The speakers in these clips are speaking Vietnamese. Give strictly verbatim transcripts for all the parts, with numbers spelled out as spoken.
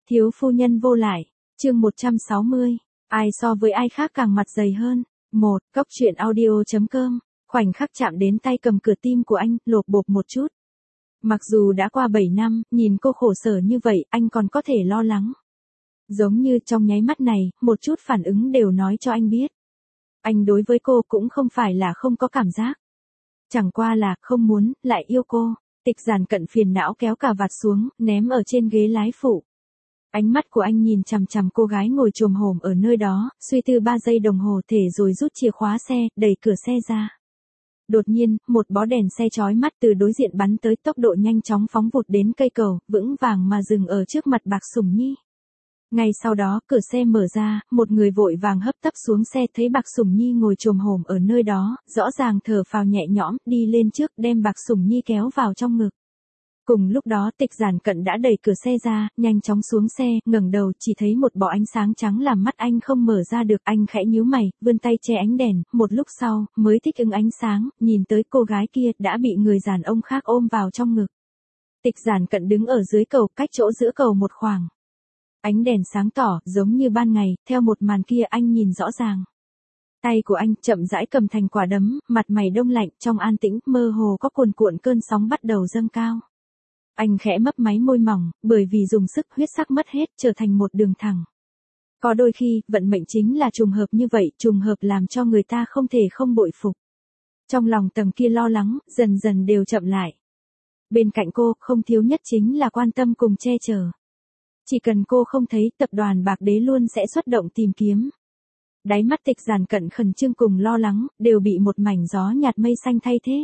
Thiếu phu nhân vô lại, chương một trăm sáu mươi, ai so với ai khác càng mặt dày hơn. một. Cốc truyện audio.com, khoảnh khắc chạm đến tay cầm cửa tim của anh, lột bột một chút. Mặc dù đã qua bảy năm, nhìn cô khổ sở như vậy, anh còn có thể lo lắng. Giống như trong nháy mắt này, một chút phản ứng đều nói cho anh biết. Anh đối với cô cũng không phải là không có cảm giác. Chẳng qua là không muốn, lại yêu cô. Tịch Giản Cận phiền não kéo cà vạt xuống, ném ở trên ghế lái phụ. Ánh mắt của anh nhìn chằm chằm cô gái ngồi chồm hổm ở nơi đó, suy tư ba giây đồng hồ thể rồi rút chìa khóa xe, đẩy cửa xe ra. Đột nhiên, một bó đèn xe chói mắt từ đối diện bắn tới, tốc độ nhanh chóng phóng vụt đến cây cầu, vững vàng mà dừng ở trước mặt Bạc Sủng Nhi. Ngay sau đó, cửa xe mở ra, một người vội vàng hấp tấp xuống xe, thấy Bạc Sủng Nhi ngồi chồm hổm ở nơi đó, rõ ràng thở phào nhẹ nhõm, đi lên trước đem Bạc Sủng Nhi kéo vào trong ngực. Cùng lúc đó Tịch Giản Cận đã đẩy cửa xe ra, nhanh chóng xuống xe, ngẩng đầu, chỉ thấy một bọ ánh sáng trắng làm mắt anh không mở ra được, anh khẽ nhíu mày, vươn tay che ánh đèn, một lúc sau, mới thích ứng ánh sáng, nhìn tới cô gái kia, đã bị người đàn ông khác ôm vào trong ngực. Tịch Giản Cận đứng ở dưới cầu, cách chỗ giữa cầu một khoảng. Ánh đèn sáng tỏ, giống như ban ngày, theo một màn kia anh nhìn rõ ràng. Tay của anh chậm rãi cầm thành quả đấm, mặt mày đông lạnh, trong an tĩnh, mơ hồ có cuồn cuộn cơn sóng bắt đầu dâng cao. Anh khẽ mấp máy môi mỏng, bởi vì dùng sức huyết sắc mất hết, trở thành một đường thẳng. Có đôi khi, vận mệnh chính là trùng hợp như vậy, trùng hợp làm cho người ta không thể không bội phục. Trong lòng tầng kia lo lắng, dần dần đều chậm lại. Bên cạnh cô, không thiếu nhất chính là quan tâm cùng che chở. Chỉ cần cô không thấy, tập đoàn Bạc Đế luôn sẽ xuất động tìm kiếm. Đáy mắt Tịch Giản Cận khẩn trương cùng lo lắng, đều bị một mảnh gió nhạt mây xanh thay thế.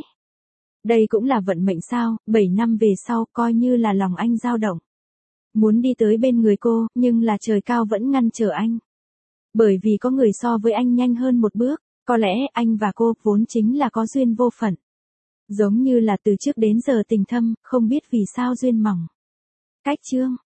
Đây cũng là vận mệnh sao, bảy năm về sau, coi như là lòng anh dao động. Muốn đi tới bên người cô, nhưng là trời cao vẫn ngăn trở anh. Bởi vì có người so với anh nhanh hơn một bước, có lẽ anh và cô vốn chính là có duyên vô phận. Giống như là từ trước đến giờ tình thâm, không biết vì sao duyên mỏng. Cách chương.